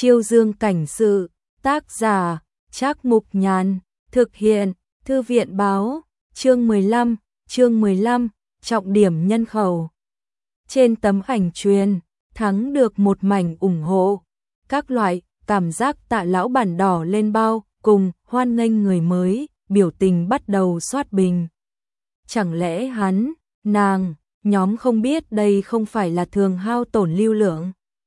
Chiêu Dương cảnh sự, tác giả, Trác Mục Nhàn, thực hiện, Thư viện báo, chương 15, trọng điểm nhân khẩu. Trên tấm ảnh truyền, thắng được một mảnh ủng hộ. Các loại, cảm giác tạ lão bản đỏ lên bao, cùng, hoan nghênh người mới, biểu tình bắt đầu soát bình. Chẳng lẽ hắn, nàng, nhóm không biết đây không phải là thường hao tổn lưu lượng.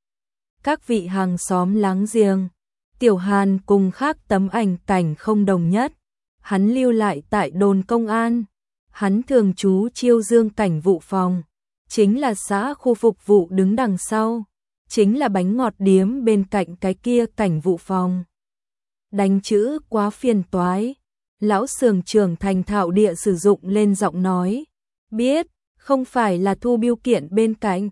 Các vị hàng xóm láng giềng, Tiểu Hàn cùng khác tấm ảnh cảnh không đồng nhất. Hắn lưu lại tại đồn công an. Hắn thường trú Chiêu Dương cảnh vụ phòng. Chính là xã khu phục vụ đứng đằng sau. Chính là bánh ngọt điếm bên cạnh cái kia cảnh vụ phòng. Đánh chữ quá phiền toái. Lão xưởng trưởng thành thạo địa sử dụng lên giọng nói. Biết, không phải là thu biêu kiện bên cạnh.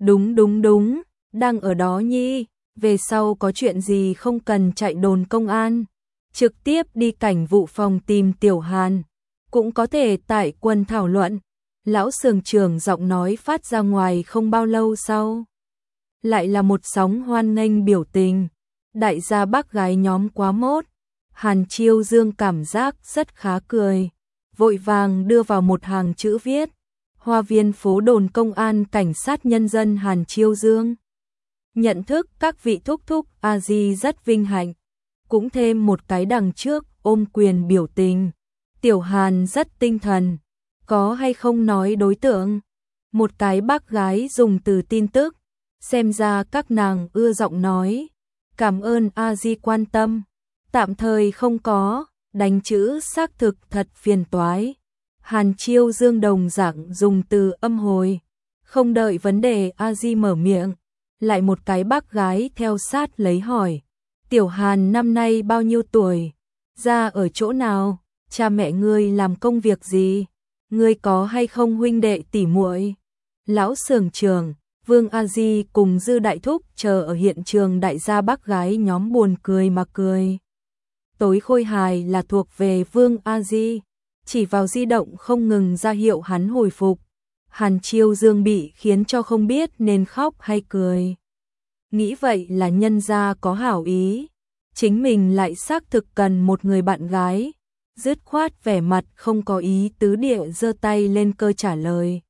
Đúng, đang ở đó nhi. Về sau có chuyện gì không cần chạy đồn công an. Trực tiếp đi cảnh vụ phòng tìm Tiểu Hàn. Cũng có thể tại quân thảo luận. Lão xưởng trưởng giọng nói phát ra ngoài không bao lâu sau. Lại là một sóng hoan nghênh biểu tình. Đại gia bác gái nhóm quá mốt. Hàn Chiêu Dương cảm giác rất khá cười. Vội vàng đưa vào một hàng chữ viết. Hoa viên phố đồn công an cảnh sát nhân dân Hàn Chiêu Dương. Nhận thức các vị thúc thúc a di rất vinh hạnh. Cũng thêm một cái đằng trước ôm quyền biểu tình. Tiểu Hàn rất tinh thần. Có hay không nói đối tượng? Một cái bác gái dùng từ tin tức. Xem ra các nàng ưa giọng nói. Cảm ơn a di quan tâm. Tạm thời không có. Đánh chữ xác thực thật phiền toái. Hàn Chiêu Dương đồng dạng dùng từ âm hồi. Không đợi vấn đề a di mở miệng. Lại một cái bác gái theo sát lấy hỏi. Tiểu Hàn năm nay bao nhiêu tuổi? Ra ở chỗ nào? Cha mẹ ngươi làm công việc gì? Ngươi có hay không huynh đệ tỷ muội? Lão xưởng trưởng, Vương A Di cùng Dư Đại Thúc chờ ở hiện trường, đại gia bác gái nhóm buồn cười mà cười. Tối khôi hài là thuộc về Vương A Di, chỉ vào di động không ngừng ra hiệu hắn hồi phục. Hàn Chiêu Dương bị khiến cho không biết nên khóc hay cười. Nghĩ vậy là nhân gia có hảo ý, chính mình lại xác thực cần một người bạn gái. Dứt khoát vẻ mặt không có ý tứ địa giơ tay lên cơ trả lời.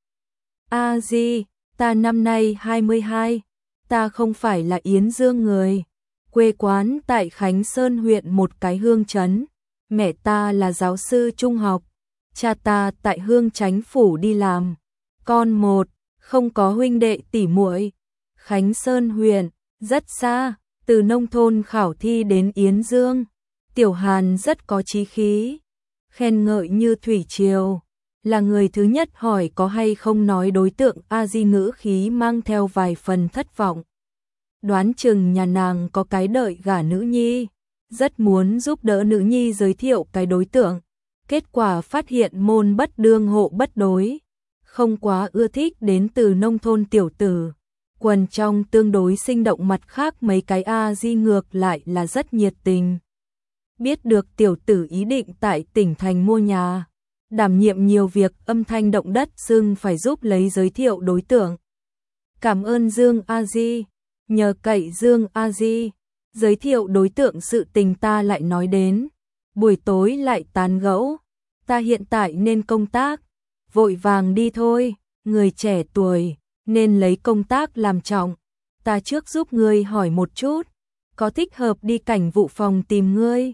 A Di, ta năm nay 22, ta không phải là Yến Dương người. Quê quán tại Khánh Sơn huyện một cái hương trấn. Mẹ ta là giáo sư trung học. Cha ta tại Hương Chánh phủ đi làm. Con một, không có huynh đệ tỷ muội. Khánh Sơn huyện, rất xa, từ nông thôn khảo thi đến Yến Dương. Tiểu Hàn rất có chí khí, khen ngợi như thủy triều. Là người thứ nhất hỏi có hay không nói đối tượng a di, ngữ khí mang theo vài phần thất vọng. Đoán chừng nhà nàng có cái đợi gả nữ nhi, rất muốn giúp đỡ nữ nhi giới thiệu cái đối tượng. Kết quả phát hiện môn bất đương hộ bất đối. Không quá ưa thích đến từ nông thôn tiểu tử. Quần trong tương đối sinh động, mặt khác mấy cái a di ngược lại là rất nhiệt tình. Biết được tiểu tử ý định tại tỉnh thành mua nhà, đảm nhiệm nhiều việc âm thanh động đất xưng phải giúp lấy giới thiệu đối tượng. Cảm ơn Dương a di, nhờ cậy Dương a di, giới thiệu đối tượng sự tình ta lại nói đến. Buổi tối lại tán gẫu, ta hiện tại nên công tác, vội vàng đi thôi, người trẻ tuổi nên lấy công tác làm trọng. Ta trước giúp ngươi hỏi một chút, có thích hợp đi cảnh vụ phòng tìm ngươi?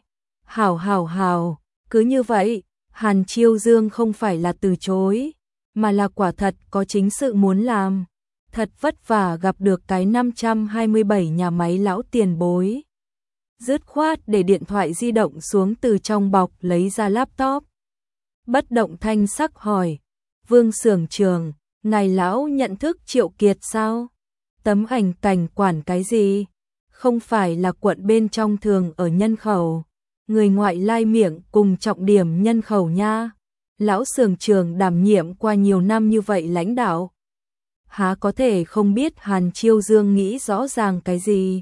Hảo, cứ như vậy. Hàn Chiêu Dương không phải là từ chối, mà là quả thật có chính sự muốn làm. Thật vất vả gặp được cái 527 nhà máy lão tiền bối. Dứt khoát để điện thoại di động xuống, từ trong bọc lấy ra laptop. Bất động thanh sắc hỏi, Vương xưởng trưởng, ngài lão nhận thức Triệu Kiệt sao? Tấm ảnh cảnh quản cái gì? Không phải là quận bên trong thường ở nhân khẩu, người ngoại lai miệng cùng trọng điểm nhân khẩu nha. Lão xưởng trưởng đảm nhiệm qua nhiều năm như vậy lãnh đạo, há có thể không biết Hàn Chiêu Dương nghĩ rõ ràng cái gì.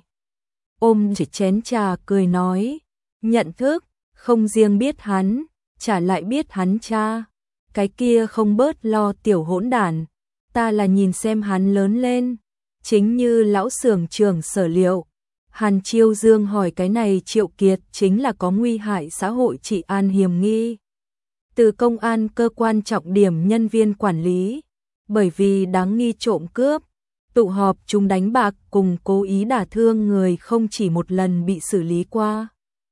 Ôm chỉ chén trà cười nói, nhận thức, không riêng biết hắn, chả lại biết hắn cha. Cái kia không bớt lo tiểu hỗn đản, ta là nhìn xem hắn lớn lên. Chính như lão xưởng trưởng sở liệu, Hàn Chiêu Dương hỏi cái này Triệu Kiệt chính là có nguy hại xã hội trị an hiểm nghi. Từ công an cơ quan trọng điểm nhân viên quản lý, bởi vì đáng nghi trộm cướp, tụ họp chúng đánh bạc cùng cố ý đả thương người không chỉ một lần bị xử lý qua.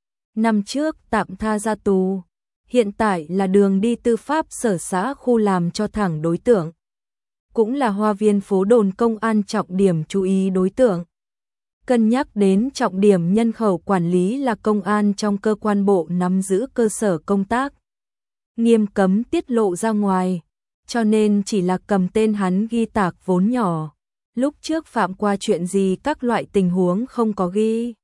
Năm trước tạm tha ra tù, hiện tại là đường đi tư pháp sở xã khu làm cho thẳng đối tượng. Cũng là Hoa Viên phố đồn công an trọng điểm chú ý đối tượng. Cân nhắc đến trọng điểm nhân khẩu quản lý là công an trong cơ quan bộ nắm giữ cơ sở công tác, nghiêm cấm tiết lộ ra ngoài, cho nên chỉ là cầm tên hắn ghi tạc vốn nhỏ. Lúc trước phạm qua chuyện gì các loại tình huống không có ghi,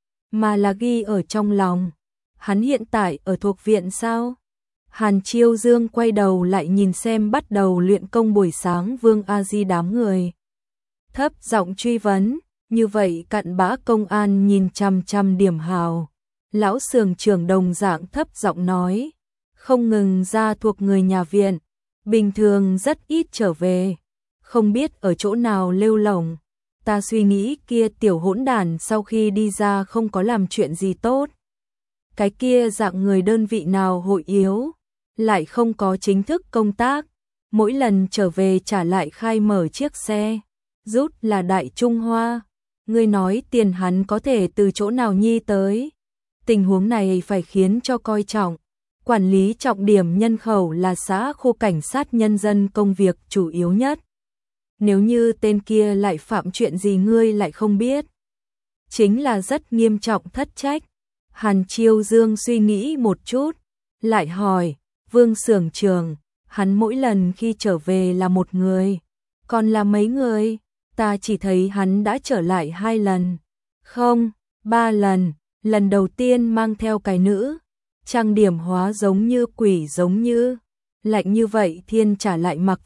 mà là ghi ở trong lòng. Hắn hiện tại ở thuộc viện sao? Hàn Chiêu Dương quay đầu lại nhìn xem bắt đầu luyện công buổi sáng Vương A Di đám người. Thấp giọng truy vấn, như vậy cặn bã công an nhìn chằm chằm Điểm Hào. Lão xưởng trưởng đồng dạng thấp giọng nói, không ngừng ra thuộc người nhà viện, bình thường rất ít trở về, không biết ở chỗ nào lêu lổng. Ta suy nghĩ kia tiểu hỗn đản sau khi đi ra không có làm chuyện gì tốt. Cái kia dạng người đơn vị nào hội yếu, lại không có chính thức công tác, mỗi lần trở về trả lại khai mở chiếc xe, rút là Đại Trung Hoa. Ngươi nói tiền hắn có thể từ chỗ nào nhi tới. Tình huống này phải khiến cho coi trọng. Quản lý trọng điểm nhân khẩu là xã khu cảnh sát nhân dân công việc chủ yếu nhất. Nếu như tên kia lại phạm chuyện gì ngươi lại không biết, chính là rất nghiêm trọng thất trách. Hàn Chiêu Dương suy nghĩ một chút, lại hỏi, Vương xưởng trưởng, hắn mỗi lần khi trở về là một người, còn là mấy người? Ta chỉ thấy hắn đã trở lại 2 lần, không, 3 lần, lần đầu tiên mang theo cái nữ, trang điểm hóa giống như quỷ giống như, lạnh như vậy thiên trả lại mặc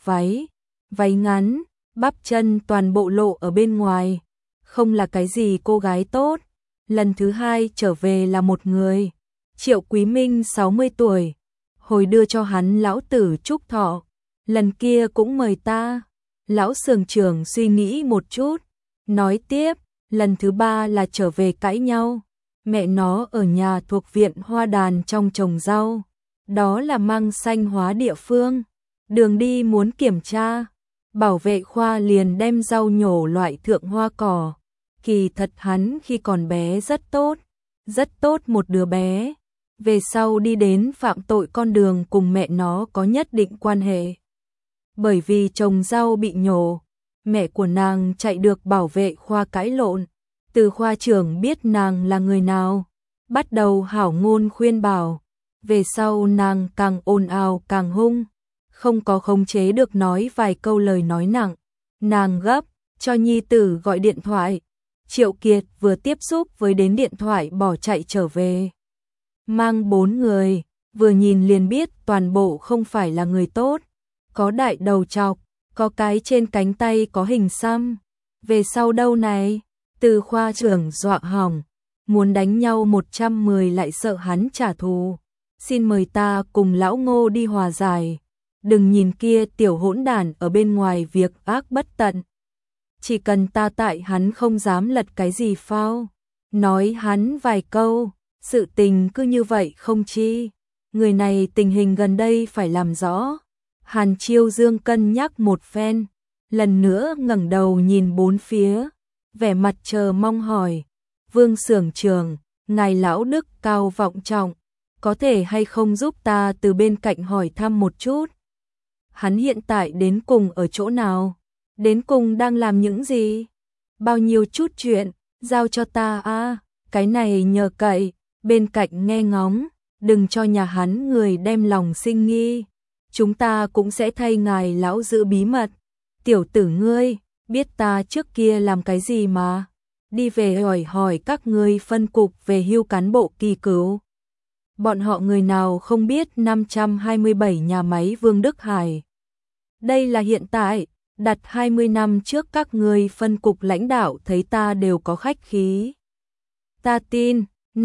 váy ngắn, bắp chân toàn bộ lộ ở bên ngoài, không là cái gì cô gái tốt. Lần thứ 2 trở về là một người, Triệu Quý Minh 60 tuổi, hồi đưa cho hắn lão tử chúc thọ, lần kia cũng mời ta. Lão xưởng trưởng suy nghĩ một chút, nói tiếp, lần thứ 3 là trở về cãi nhau, mẹ nó ở nhà thuộc viện Hoa Đàn trong trồng rau, đó là mang xanh hóa địa phương, đường đi muốn kiểm tra, bảo vệ khoa liền đem rau nhổ loại thượng hoa cỏ. Kỳ thật hắn khi còn bé rất tốt một đứa bé, về sau đi đến phạm tội con đường cùng mẹ nó có nhất định quan hệ. Bởi vì trồng rau bị nhổ, mẹ của nàng chạy được bảo vệ khoa cãi lộn, từ khoa trưởng biết nàng là người nào, bắt đầu hảo ngôn khuyên bảo, về sau nàng càng ồn ào càng hung, không có khống chế được nói vài câu lời nói nặng, nàng gấp, cho nhi tử gọi điện thoại. Triệu Kiệt vừa tiếp xúc với đến điện thoại bỏ chạy trở về. Mang 4 người, vừa nhìn liền biết toàn bộ không phải là người tốt. Có đại đầu trọc, có cái trên cánh tay có hình xăm. Về sau đâu này, từ khoa trưởng dọa hỏng, muốn đánh nhau 110 lại sợ hắn trả thù. Xin mời ta cùng lão Ngô đi hòa giải. Đừng nhìn kia tiểu hỗn đản ở bên ngoài việc ác bất tận. Chỉ cần ta tại hắn không dám lật cái gì phao, nói hắn vài câu, sự tình cứ như vậy không chi. Người này tình hình gần đây phải làm rõ. Hàn Chiêu Dương cân nhắc một phen, lần nữa ngẩng đầu nhìn bốn phía, vẻ mặt chờ mong hỏi, Vương xưởng trưởng, ngài lão đức cao vọng trọng, có thể hay không giúp ta từ bên cạnh hỏi thăm một chút? Hắn hiện tại đến cùng ở chỗ nào? Đến cùng đang làm những gì? Bao nhiêu chút chuyện, giao cho ta a, cái này nhờ cậy, bên cạnh nghe ngóng, đừng cho nhà hắn người đem lòng sinh nghi. Chúng ta cũng sẽ thay ngài lão giữ bí mật. Tiểu tử ngươi, biết ta trước kia làm cái gì mà? Đi về hỏi các ngươi phân cục về hưu cán bộ kỳ cựu. Bọn họ người nào không biết 527 nhà máy Vương Đức Hải. Đây là hiện tại, đặt 20 năm trước các ngươi phân cục lãnh đạo thấy ta đều có khách khí. Ta tin,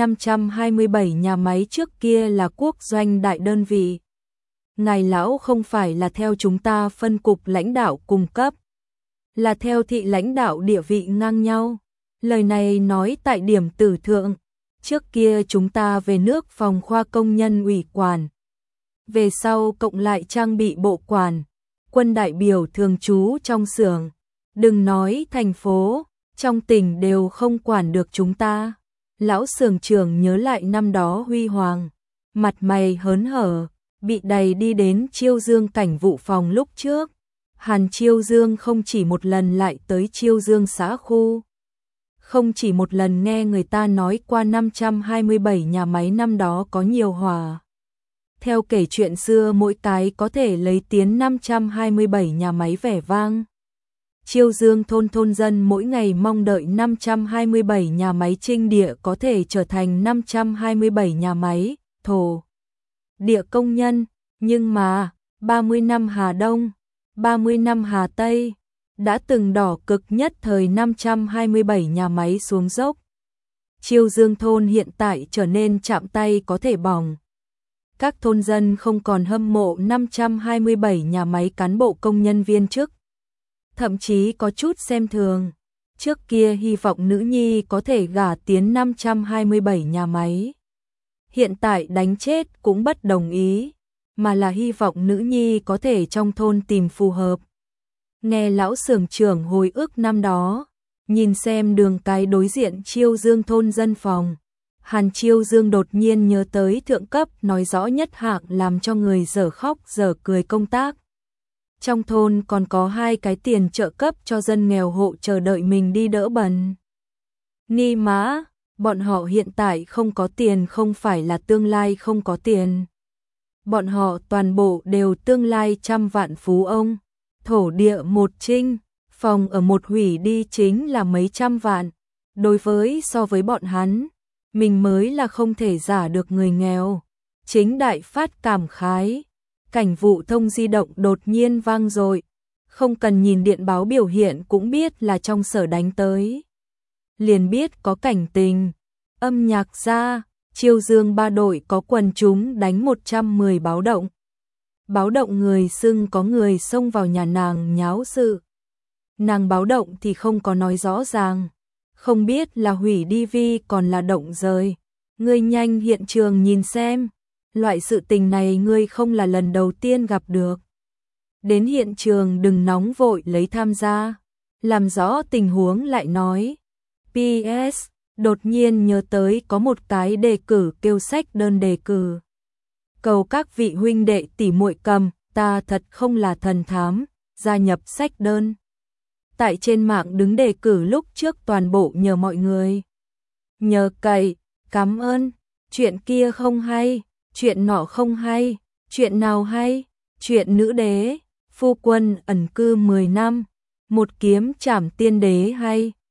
527 nhà máy trước kia là quốc doanh đại đơn vị. Ngài lão không phải là theo chúng ta phân cục lãnh đạo cung cấp, là theo thị lãnh đạo địa vị ngang nhau. Lời này nói tại điểm tử thượng, trước kia chúng ta về nước phòng khoa công nhân ủy quản. Về sau cộng lại trang bị bộ quản, quân đại biểu thường trú trong xưởng. Đừng nói thành phố, trong tỉnh đều không quản được chúng ta. Lão xưởng trưởng nhớ lại năm đó huy hoàng, mặt mày hớn hở, bị đày đi đến Chiêu Dương cảnh vụ phòng lúc trước. Hàn Chiêu Dương không chỉ một lần lại tới Chiêu Dương xã khu. Không chỉ một lần nghe người ta nói qua 527 nhà máy năm đó có nhiều hỏa. Theo kể chuyện xưa mỗi cái có thể lấy tiến 527 nhà máy vẻ vang. Chiêu Dương thôn dân mỗi ngày mong đợi 527 nhà máy trinh địa có thể trở thành 527 nhà máy thổ địa công nhân, nhưng mà 30 năm Hà Đông, 30 năm Hà Tây, đã từng đỏ cực nhất thời 527 nhà máy xuống dốc. Chiêu Dương thôn hiện tại trở nên chạm tay có thể bỏng. Các thôn dân không còn hâm mộ 527 nhà máy cán bộ công nhân viên chức. Thậm chí có chút xem thường. Trước kia hy vọng nữ nhi có thể gả tiến 527 nhà máy. Hiện tại đánh chết cũng bất đồng ý, mà là hy vọng nữ nhi có thể trong thôn tìm phù hợp. Nghe lão xưởng trưởng hồi ức năm đó, nhìn xem đường cái đối diện Chiêu Dương thôn dân phòng. Hàn Chiêu Dương đột nhiên nhớ tới thượng cấp nói rõ nhất hạng làm cho người dở khóc dở cười công tác. Trong thôn còn có 2 cái tiền trợ cấp cho dân nghèo hộ chờ đợi mình đi đỡ bần. Ni mã, bọn họ hiện tại không có tiền không phải là tương lai không có tiền. Bọn họ toàn bộ đều tương lai trăm vạn phú ông. Thổ địa một trinh, phòng ở một hủy đi chính là mấy trăm vạn. Đối với so với bọn hắn, mình mới là không thể giả được người nghèo. Chính đại phát cảm khái. Cảnh vụ thông di động đột nhiên vang dội, không cần nhìn điện báo biểu hiện cũng biết là trong sở đánh tới. Liền biết có cảnh tình, âm nhạc ra, Chiêu Dương 3 đội có quần chúng đánh 110 báo động. Báo động người xưng có người xông vào nhà nàng nháo sự. Nàng báo động thì không có nói rõ ràng, không biết là hủy DV còn là động rời. Ngươi nhanh hiện trường nhìn xem. Loại sự tình này ngươi không là lần đầu tiên gặp được. Đến hiện trường đừng nóng vội lấy tham gia. Làm rõ tình huống lại nói. PS, đột nhiên nhớ tới có một cái đề cử kêu sách đơn đề cử. Cầu các vị huynh đệ tỷ muội cầm, ta thật không là thần thám, gia nhập sách đơn. Tại trên mạng đứng đề cử lúc trước toàn bộ nhờ mọi người. Nhờ cậy, cảm ơn, chuyện kia không hay. Chuyện nọ không hay, chuyện nào hay, chuyện nữ đế, phu quân ẩn cư 10 năm, một kiếm trảm tiên đế hay.